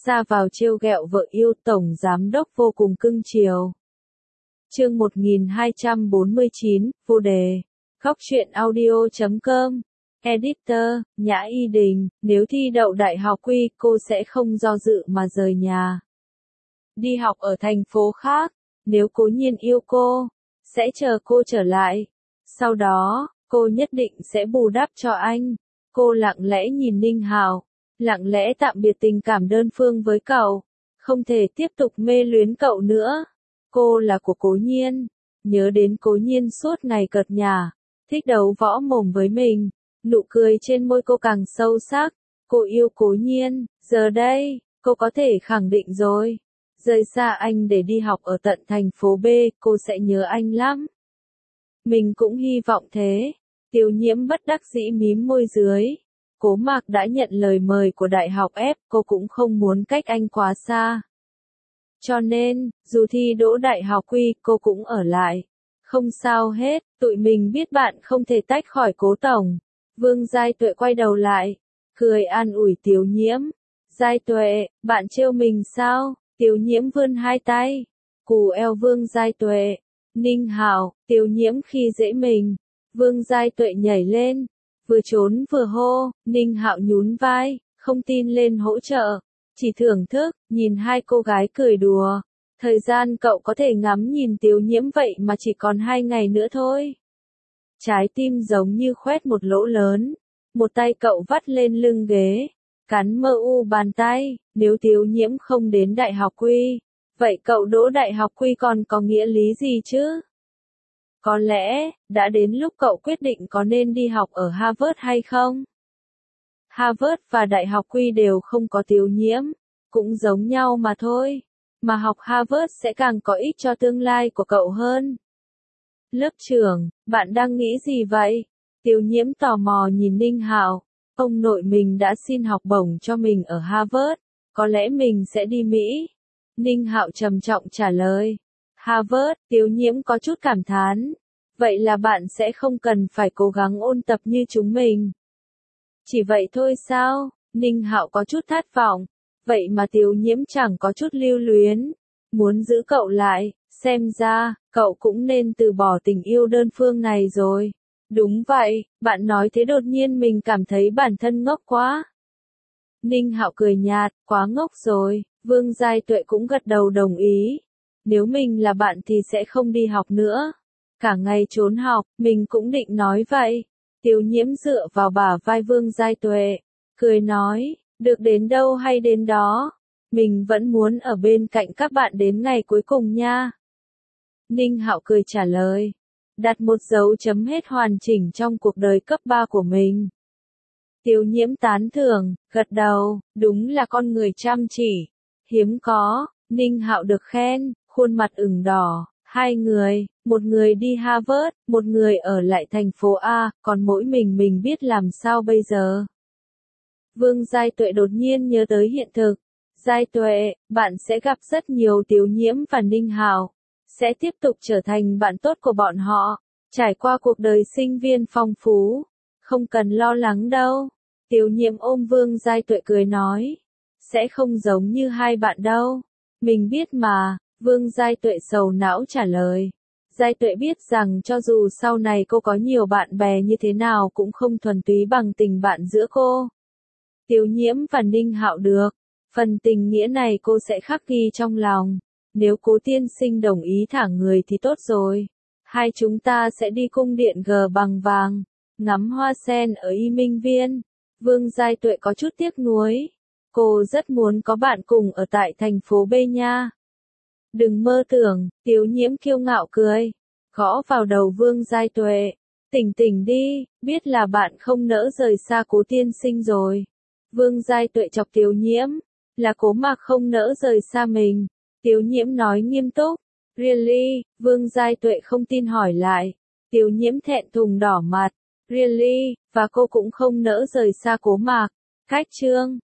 ra vào trêu ghẹo vợ yêu, tổng giám đốc vô cùng cưng chiều. Chương 1249, vô đề. Góc truyện audio.com. Editor, Nhã Y Đình, nếu thi đậu đại học Quy, cô sẽ không do dự mà rời nhà. Đi học ở thành phố khác, nếu Cố Nhiên yêu cô, sẽ chờ cô trở lại. Sau đó, cô nhất định sẽ bù đắp cho anh. Cô lặng lẽ nhìn Ninh Hạo, lặng lẽ tạm biệt tình cảm đơn phương với cậu. Không thể tiếp tục mê luyến cậu nữa. Cô là của Cố Nhiên. Nhớ đến Cố Nhiên suốt ngày cợt nhả, thích đấu võ mồm với mình. Nụ cười trên môi cô càng sâu sắc. Cô yêu Cố Nhiên. Giờ đây, cô có thể khẳng định rồi. Rời xa anh để đi học ở tận thành phố B, cô sẽ nhớ anh lắm. Mình cũng hy vọng thế. Tiêu Nhiễm bất đắc dĩ mím môi dưới. Cố Mạc đã nhận lời mời của đại học F, cô cũng không muốn cách anh quá xa. Cho nên, dù thi đỗ đại học Quy, cô cũng ở lại. Không sao hết, tụi mình biết bạn không thể tách khỏi Cố tổng. Vương Giai Tuệ quay đầu lại, cười an ủi Tiêu Nhiễm. Giai Tuệ, bạn trêu mình sao? Tiêu Nhiễm vươn hai tay, cù eo Vương Giai Tuệ. Ninh Hạo, Tiêu Nhiễm khi dễ mình. Vương Giai Tuệ nhảy lên, vừa trốn vừa hô. Ninh Hạo nhún vai, không tin lên hỗ trợ, chỉ thưởng thức, nhìn hai cô gái cười đùa. Thời gian cậu có thể ngắm nhìn Tiêu Nhiễm vậy mà chỉ còn 2 ngày nữa thôi. Trái tim giống như khoét một lỗ lớn. Một tay cậu vắt lên lưng ghế, cắn mơ u bàn tay. Nếu Tiêu Nhiễm không đến đại học Quy, vậy cậu đỗ đại học Quy còn có nghĩa lý gì chứ? Có lẽ, đã đến lúc cậu quyết định có nên đi học ở Harvard hay không? Harvard và đại học Quy đều không có Tiêu Nhiễm, cũng giống nhau mà thôi. Mà học Harvard sẽ càng có ích cho tương lai của cậu hơn. Lớp trưởng, bạn đang nghĩ gì vậy? Tiêu Nhiễm tò mò nhìn Ninh Hạo. Ông nội mình đã xin học bổng cho mình ở Harvard, có lẽ mình sẽ đi Mỹ. Ninh Hạo trầm trọng trả lời. Harvard, Tiêu Nhiễm có chút cảm thán. Vậy là bạn sẽ không cần phải cố gắng ôn tập như chúng mình. Chỉ vậy thôi sao? Ninh Hạo có chút thất vọng. Vậy mà Tiêu Nhiễm chẳng có chút lưu luyến. Muốn giữ cậu lại, xem ra, cậu cũng nên từ bỏ tình yêu đơn phương này rồi. Đúng vậy, bạn nói thế đột nhiên mình cảm thấy bản thân ngốc quá. Ninh Hạo cười nhạt, quá ngốc rồi. Vương Giai Tuệ cũng gật đầu đồng ý. Nếu mình là bạn thì sẽ không đi học nữa. Cả ngày trốn học, mình cũng định nói vậy. Tiêu Nhiễm dựa vào bả vai Vương Giai Tuệ, cười nói, được đến đâu hay đến đó. Mình vẫn muốn ở bên cạnh các bạn đến ngày cuối cùng nha. Ninh Hạo cười trả lời, đặt một dấu chấm hết hoàn chỉnh trong cuộc đời cấp 3 của mình. Tiêu Nhiễm tán thưởng, gật đầu, đúng là con người chăm chỉ. Hiếm có, Ninh Hạo được khen, khuôn mặt ửng đỏ. 2 người, một người đi Harvard, một người ở lại thành phố A, còn mỗi mình biết làm sao bây giờ. Vương Giai Tuệ đột nhiên nhớ tới hiện thực. Giai Tuệ, bạn sẽ gặp rất nhiều Tiêu Nhiễm và Ninh Hạo, sẽ tiếp tục trở thành bạn tốt của bọn họ, trải qua cuộc đời sinh viên phong phú. Không cần lo lắng đâu. Tiêu Nhiễm ôm Vương Giai Tuệ cười nói. Sẽ không giống như hai bạn đâu. Mình biết mà. Vương Giai Tuệ sầu não trả lời. Giai Tuệ biết rằng cho dù sau này cô có nhiều bạn bè như thế nào cũng không thuần túy bằng tình bạn giữa cô. Tiêu Nhiễm và Ninh Hạo được. Phần tình nghĩa này cô sẽ khắc ghi trong lòng. Nếu Cố tiên sinh đồng ý thả người thì tốt rồi. Hai chúng ta sẽ đi cung điện G bằng vàng, ngắm hoa sen ở Y Minh Viên. Vương Giai Tuệ có chút tiếc nuối. Cô rất muốn có bạn cùng ở tại thành phố B nha. Đừng mơ tưởng, Tiêu Nhiễm kiêu ngạo cười, gõ vào đầu Vương Giai Tuệ. Tỉnh tỉnh đi, biết là bạn không nỡ rời xa Cố tiên sinh rồi. Vương Giai Tuệ chọc Tiêu Nhiễm, là Cố Mạc không nỡ rời xa mình. Tiêu Nhiễm nói nghiêm túc. Really? Vương Giai Tuệ không tin hỏi lại. Tiêu Nhiễm thẹn thùng đỏ mặt. Really? Và cô cũng không nỡ rời xa Cố Mạc. Cách chương